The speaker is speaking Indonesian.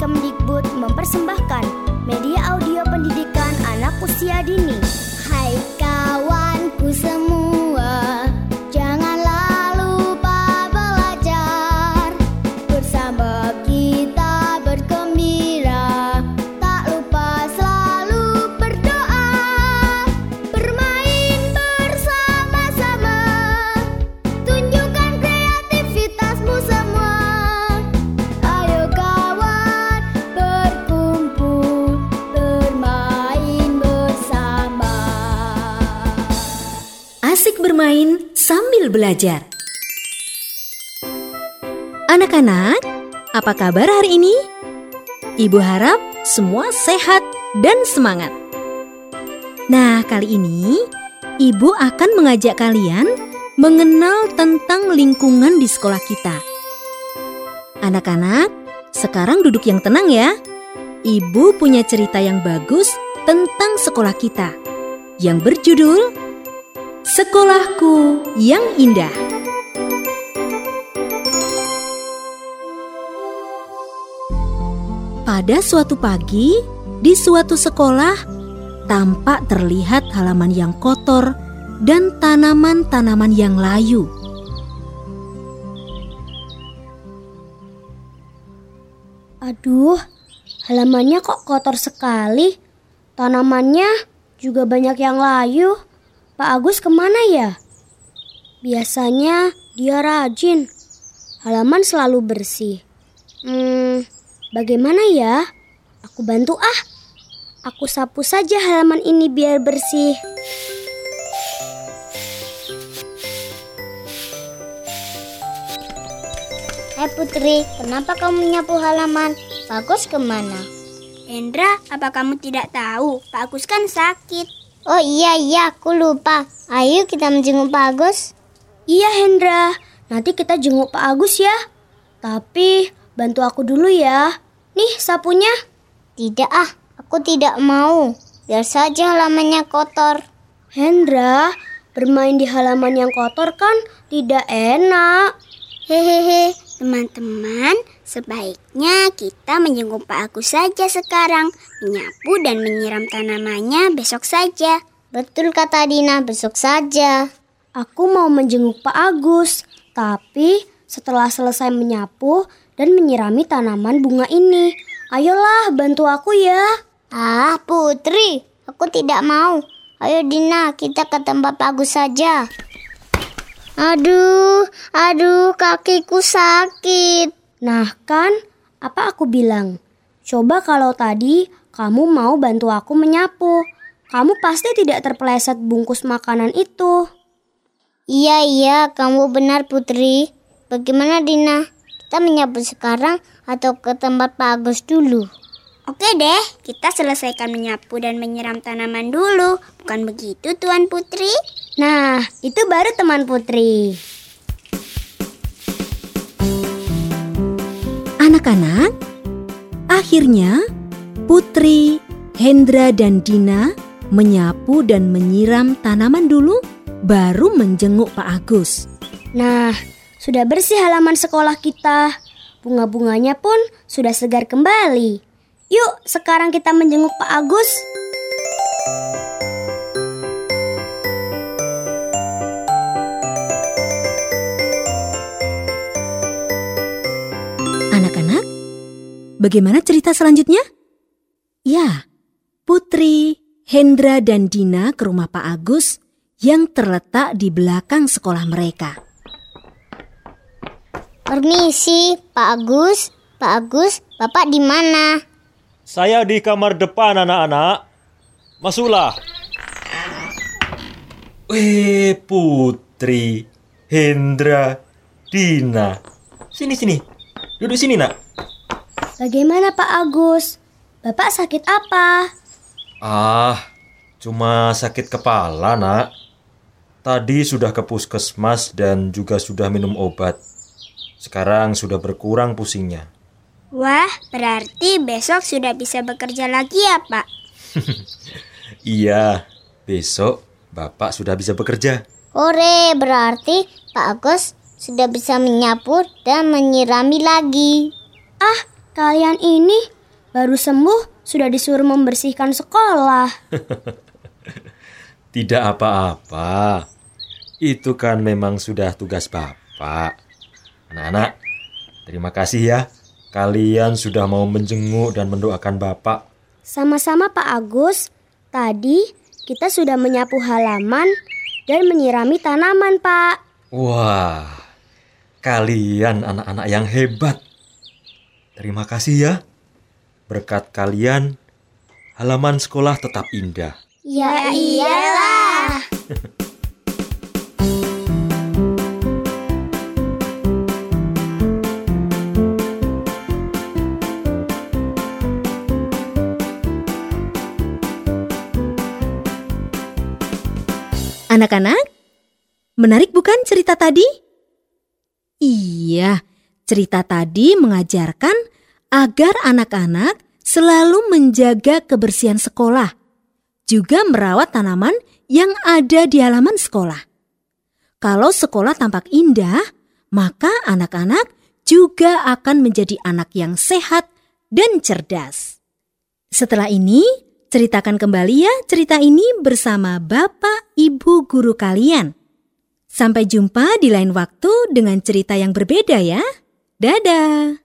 Kemdikbud mempersembahkan media audio pendidikan anak usia dini. Hai kawanku semua, janganlah lupa belajar. Bersama kita bergembira, tak lupa selalu berdoa. Bermain bersama-sama, tunjukkan kreativitasmu semua. Ayo kawan, berkumpul, bermain bersama. Asik bermain sambil belajar. Anak-anak, apa kabar hari ini? Ibu harap semua sehat dan semangat. Nah, kali ini Ibu akan mengajak kalian mengenal tentang lingkungan di sekolah kita. Anak-anak, sekarang duduk yang tenang ya. Ibu punya cerita yang bagus tentang sekolah kita yang berjudul Sekolahku yang Indah. Pada suatu pagi, di suatu sekolah, tampak terlihat halaman yang kotor dan tanaman-tanaman yang layu. Aduh, halamannya kok kotor sekali. Tanamannya juga banyak yang layu. Pak Agus kemana ya? Biasanya dia rajin. Halaman selalu bersih. Bagaimana ya? Aku bantu ah. Aku sapu saja halaman ini biar bersih. Hai Putri, kenapa kamu menyapu halaman? Pak Agus kemana? Hendra, apa kamu tidak tahu? Pak Agus kan sakit. Oh iya, aku lupa. Ayo kita menjenguk Pak Agus. Iya Hendra, nanti kita jenguk Pak Agus ya. Tapi bantu aku dulu ya. Nih sapunya. Tidak aku tidak mau. Biar saja halamannya kotor. Hendra, bermain di halaman yang kotor kan tidak enak. Hehehe, teman-teman, sebaiknya kita menjenguk Pak Agus saja sekarang. Menyapu dan menyiram tanamannya besok saja. Betul kata Dina, besok saja. Aku mau menjenguk Pak Agus, tapi setelah selesai menyapu dan menyirami tanaman bunga ini. Ayolah, bantu aku ya. Putri, aku tidak mau. Ayo Dina, kita ke tempat Pak Agus saja. Aduh, kakiku sakit. Nah kan, apa aku bilang? Coba kalau tadi kamu mau bantu aku menyapu. Kamu pasti tidak terpeleset bungkus makanan itu. Iya, kamu benar Putri. Bagaimana Dina? Kita menyapu sekarang atau ke tempat Pak Agus dulu? Oke deh, kita selesaikan menyapu dan menyiram tanaman dulu. Bukan begitu Tuan Putri? Nah, itu baru teman Putri. Anak-anak, akhirnya Putri, Hendra, dan Dina menyapu dan menyiram tanaman dulu, baru menjenguk Pak Agus. Nah, sudah bersih halaman sekolah kita. Bunga-bunganya pun sudah segar kembali. Yuk, sekarang kita menjenguk Pak Agus. Anak-anak, bagaimana cerita selanjutnya? Ya, Putri, Hendra, dan Dina ke rumah Pak Agus yang terletak di belakang sekolah mereka. Permisi, Pak Agus. Pak Agus, Bapak di mana? Saya di kamar depan, anak-anak. Masuklah. Putri, Hendra, Dina. Sini. Duduk sini, nak. Bagaimana Pak Agus? Bapak sakit apa? Cuma sakit kepala, nak. Tadi sudah ke puskesmas dan juga sudah minum obat. Sekarang sudah berkurang pusingnya. Wah, berarti besok sudah bisa bekerja lagi ya, Pak? Iya, besok Bapak sudah bisa bekerja. Hore, berarti Pak Agus sudah bisa menyapu dan menyirami lagi. Kalian ini Baru sembuh sudah disuruh membersihkan sekolah. Tidak apa-apa. Itu kan memang sudah tugas Bapak. Anak-anak, terima kasih ya. Kalian sudah mau menjenguk dan mendoakan Bapak. Sama-sama Pak Agus. Tadi kita sudah menyapu halaman dan menyirami tanaman, Pak. Wah, kalian anak-anak yang hebat. Terima kasih ya. Berkat kalian, halaman sekolah tetap indah. Ya iyalah. Anak-anak, menarik bukan cerita tadi? Iya, cerita tadi mengajarkan agar anak-anak selalu menjaga kebersihan sekolah, juga merawat tanaman yang ada di halaman sekolah. Kalau sekolah tampak indah, maka anak-anak juga akan menjadi anak yang sehat dan cerdas. Setelah ini, ceritakan kembali ya cerita ini bersama Bapak Ibu guru kalian. Sampai jumpa di lain waktu dengan cerita yang berbeda ya. Dadah!